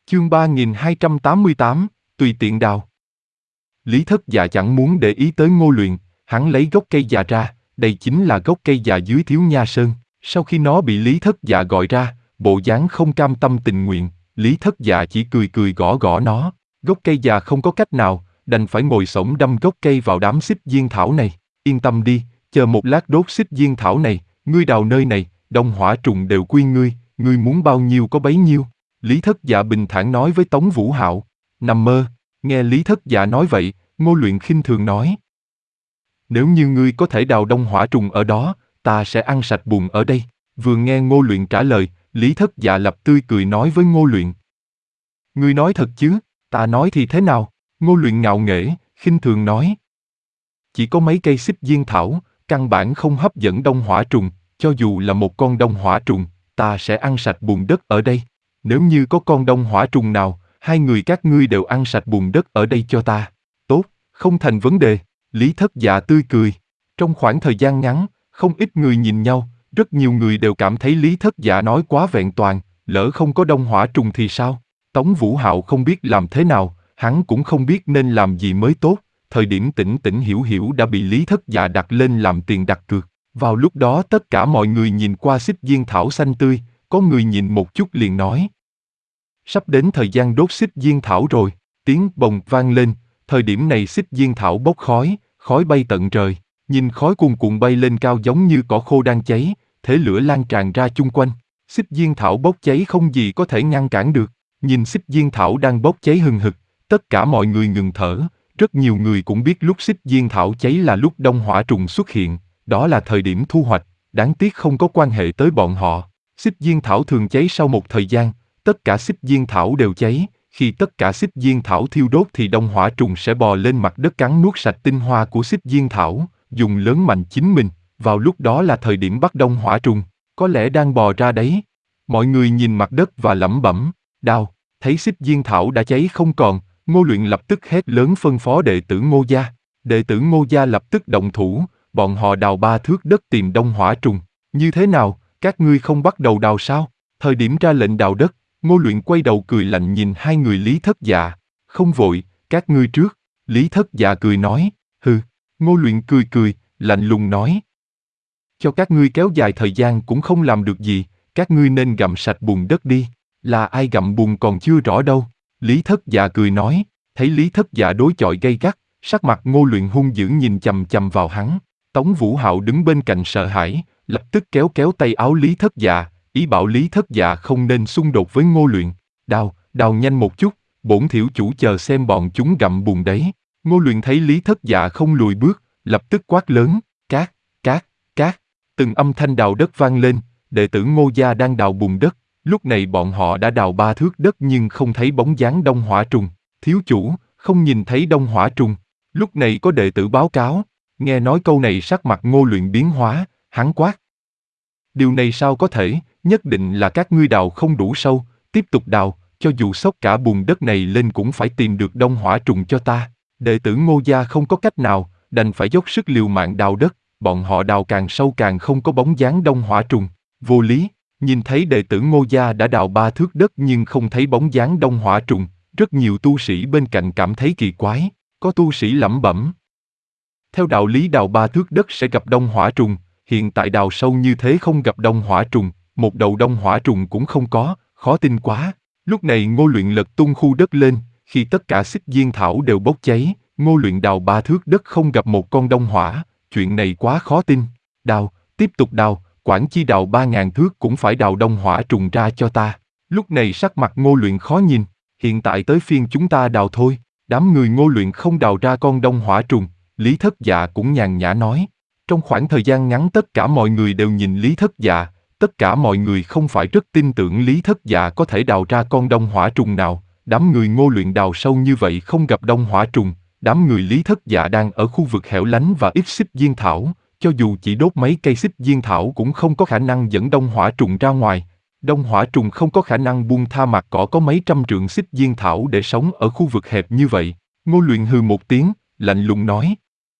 Chương 3288, tùy tiện đào. Lý Thất Dạ chẳng muốn để ý tới Ngô Luyện, hắn lấy gốc cây già ra, đây chính là gốc cây già dưới Thiếu Nha Sơn. Sau khi nó bị Lý Thất Dạ gọi ra, bộ dáng không cam tâm tình nguyện, Lý Thất Dạ chỉ cười cười gõ gõ nó. Gốc cây già không có cách nào, đành phải ngồi xổm đâm gốc cây vào đám xích diên thảo này. Yên tâm đi, chờ một lát đốt xích diên thảo này, ngươi đào nơi này, đông hỏa trùng đều quy ngươi muốn bao nhiêu có bấy nhiêu. Lý Thất Dạ bình thản nói với Tống Vũ Hạo. Nằm mơ. Nghe Lý Thất Dạ nói vậy, Ngô Luyện khinh thường nói. Nếu như ngươi có thể đào đông hỏa trùng ở đó, ta sẽ ăn sạch bùn ở đây. Vừa nghe Ngô Luyện trả lời, Lý Thất Dạ lập tươi cười nói với Ngô Luyện. Ngươi nói thật chứ, ta nói thì thế nào? Ngô Luyện ngạo nghễ, khinh thường nói. Chỉ có mấy cây xích diên thảo, căn bản không hấp dẫn đông hỏa trùng, cho dù là một con đông hỏa trùng, ta sẽ ăn sạch bùn đất ở đây. Nếu như có con đông hỏa trùng nào, hai người các ngươi đều ăn sạch bùn đất ở đây cho ta. Tốt, không thành vấn đề. Lý Thất Dạ tươi cười. Trong khoảng thời gian ngắn, không ít người nhìn nhau, rất nhiều người đều cảm thấy Lý Thất Dạ nói quá vẹn toàn, lỡ không có đông hỏa trùng thì sao? Tống Vũ Hạo không biết làm thế nào, hắn cũng không biết nên làm gì mới tốt. Thời điểm Tĩnh Tĩnh Hiểu Hiểu đã bị Lý Thất Dạ đặt lên làm tiền đặt cược. Vào lúc đó tất cả mọi người nhìn qua xích diên thảo xanh tươi, có người nhìn một chút liền nói. Sắp đến thời gian đốt xích diên thảo rồi, tiếng bồng vang lên, thời điểm này xích diên thảo bốc khói, khói bay tận trời, nhìn khói cuồn cuộn bay lên cao giống như cỏ khô đang cháy, thế lửa lan tràn ra chung quanh, xích diên thảo bốc cháy không gì có thể ngăn cản được, nhìn xích diên thảo đang bốc cháy hừng hực, tất cả mọi người ngừng thở, rất nhiều người cũng biết lúc xích diên thảo cháy là lúc đông hỏa trùng xuất hiện, đó là thời điểm thu hoạch, đáng tiếc không có quan hệ tới bọn họ, xích diên thảo thường cháy sau một thời gian. Tất cả xích diên thảo đều cháy, khi tất cả xích diên thảo thiêu đốt thì đông hỏa trùng sẽ bò lên mặt đất cắn nuốt sạch tinh hoa của xích diên thảo, dùng lớn mạnh chính mình, vào lúc đó là thời điểm bắt đông hỏa trùng, có lẽ đang bò ra đấy. Mọi người nhìn mặt đất và lẩm bẩm, đào, thấy xích diên thảo đã cháy không còn, Ngô Luyện lập tức hét lớn phân phó đệ tử Ngô gia. Đệ tử Ngô gia lập tức động thủ, bọn họ đào 3 thước đất tìm đông hỏa trùng. Như thế nào, các ngươi không bắt đầu đào sao? Thời điểm ra lệnh đào đất, Ngô Luyện quay đầu cười lạnh nhìn hai người Lý Thất Dạ. Không vội, các ngươi trước. Lý Thất Dạ cười nói, hừ. Ngô Luyện cười cười, lạnh lùng nói. Cho các ngươi kéo dài thời gian cũng không làm được gì, các ngươi nên gặm sạch bùn đất đi. Là ai gặm bùn còn chưa rõ đâu. Lý Thất Dạ cười nói, thấy Lý Thất Dạ đối chọi gay gắt, sắc mặt Ngô Luyện hung dữ nhìn chằm chằm vào hắn. Tống Vũ Hạo đứng bên cạnh sợ hãi, lập tức kéo kéo tay áo Lý Thất Dạ, ý bảo Lý Thất Dạ không nên xung đột với Ngô Luyện. Đào nhanh một chút, bổn thiểu chủ chờ xem bọn chúng gặm bùn đấy. Ngô Luyện thấy Lý Thất Dạ không lùi bước, lập tức quát lớn, cát, cát, cát. Từng âm thanh đào đất vang lên, đệ tử Ngô gia đang đào bùn đất. Lúc này bọn họ đã đào 3 thước đất nhưng không thấy bóng dáng đông hỏa trùng. Thiếu chủ, không nhìn thấy đông hỏa trùng. Lúc này có đệ tử báo cáo. Nghe nói câu này sắc mặt Ngô Luyện biến hóa, hắn quát. Điều này sao có thể, nhất định là các ngươi đào không đủ sâu, tiếp tục đào, cho dù xốc cả bùn đất này lên cũng phải tìm được đông hỏa trùng cho ta. Đệ tử Ngô gia không có cách nào, đành phải dốc sức liều mạng đào đất, bọn họ đào càng sâu càng không có bóng dáng đông hỏa trùng. Vô lý, nhìn thấy đệ tử Ngô gia đã đào 3 thước đất nhưng không thấy bóng dáng đông hỏa trùng, rất nhiều tu sĩ bên cạnh cảm thấy kỳ quái, có tu sĩ lẩm bẩm. Theo đạo lý đào 3 thước đất sẽ gặp đông hỏa trùng, hiện tại đào sâu như thế không gặp đông hỏa trùng, một đầu đông hỏa trùng cũng không có, khó tin quá. Lúc này Ngô Luyện lật tung khu đất lên, khi tất cả xích diên thảo đều bốc cháy, Ngô Luyện đào 3 thước đất không gặp một con đông hỏa, chuyện này quá khó tin. Đào, tiếp tục đào, quản chi đào 3.000 thước cũng phải đào đông hỏa trùng ra cho ta. Lúc này sắc mặt Ngô Luyện khó nhìn, hiện tại tới phiên chúng ta đào thôi. Đám người Ngô Luyện không đào ra con đông hỏa trùng, Lý Thất Dạ cũng nhàn nhã nói. Trong khoảng thời gian ngắn tất cả mọi người đều nhìn Lý Thất Dạ, tất cả mọi người không phải rất tin tưởng Lý Thất Dạ có thể đào ra con đông hỏa trùng nào. Đám người Ngô Luyện đào sâu như vậy không gặp đông hỏa trùng, đám người Lý Thất Dạ đang ở khu vực hẻo lánh và ít xích diên thảo, cho dù chỉ đốt mấy cây xích diên thảo cũng không có khả năng dẫn đông hỏa trùng ra ngoài. Đông hỏa trùng không có khả năng buông tha mặt cỏ có mấy trăm trượng xích diên thảo để sống ở khu vực hẹp như vậy. Ngô Luyện hừ một tiếng, lạnh lùng nói.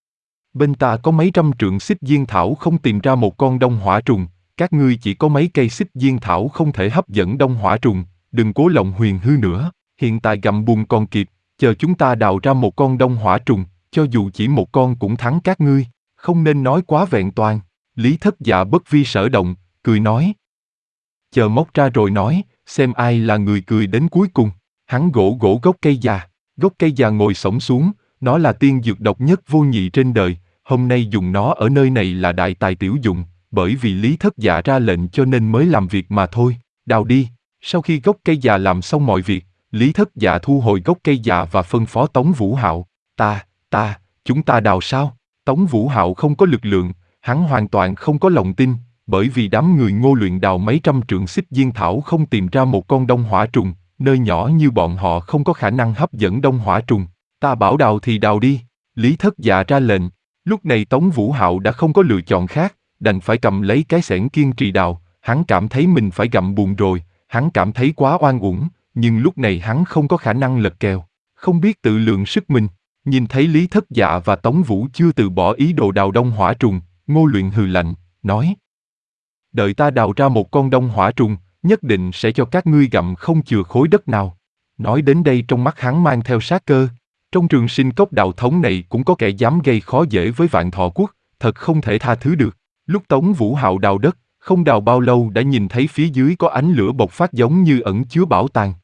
Bên ta có mấy trăm trượng xích diên thảo không tìm ra một con đông hỏa trùng, các ngươi chỉ có mấy cây xích diên thảo không thể hấp dẫn đông hỏa trùng, đừng cố lộng huyền hư nữa. Hiện tại gặm bùn còn kịp, chờ chúng ta đào ra một con đông hỏa trùng, cho dù chỉ một con cũng thắng các ngươi, không nên nói quá vẹn toàn. Lý Thất Dạ bất vi sở động, cười nói. Chờ móc ra rồi nói, xem ai là người cười đến cuối cùng. Hắn gỗ gốc cây già. Gốc cây già ngồi xổm xuống, nó là tiên dược độc nhất vô nhị trên đời, hôm nay dùng nó ở nơi này là đại tài tiểu dụng, bởi vì Lý Thất Dạ ra lệnh cho nên mới làm việc mà thôi, đào đi. Sau khi gốc cây già làm xong mọi việc, Lý Thất Dạ thu hồi gốc cây già và phân phó Tống Vũ Hạo, chúng ta đào sao? Tống Vũ Hạo không có lực lượng, hắn hoàn toàn không có lòng tin, bởi vì đám người Ngô Luyện đào mấy trăm trượng xích diên thảo không tìm ra một con đông hỏa trùng, nơi nhỏ như bọn họ không có khả năng hấp dẫn đông hỏa trùng. Ta bảo đào thì đào đi, Lý Thất Dạ ra lệnh. Lúc này Tống Vũ Hạo đã không có lựa chọn khác, đành phải cầm lấy cái xẻng kiên trì đào, hắn cảm thấy mình phải gặm bùn rồi, hắn cảm thấy quá oan uổng, nhưng lúc này hắn không có khả năng lật kèo, không biết tự lượng sức mình. Nhìn thấy Lý Thất Dạ và Tống Vũ chưa từ bỏ ý đồ đào đông hỏa trùng, Ngô Luyện hừ lạnh, nói. Đợi ta đào ra một con đông hỏa trùng, nhất định sẽ cho các ngươi gặm không chừa khối đất nào. Nói đến đây trong mắt hắn mang theo sát cơ. Trong Trường Sinh Cốc đạo thống này cũng có kẻ dám gây khó dễ với Vạn Thọ Quốc, thật không thể tha thứ được. Lúc Tống Vũ Hạo đào đất, không đào bao lâu đã nhìn thấy phía dưới có ánh lửa bộc phát giống như ẩn chứa bảo tàng.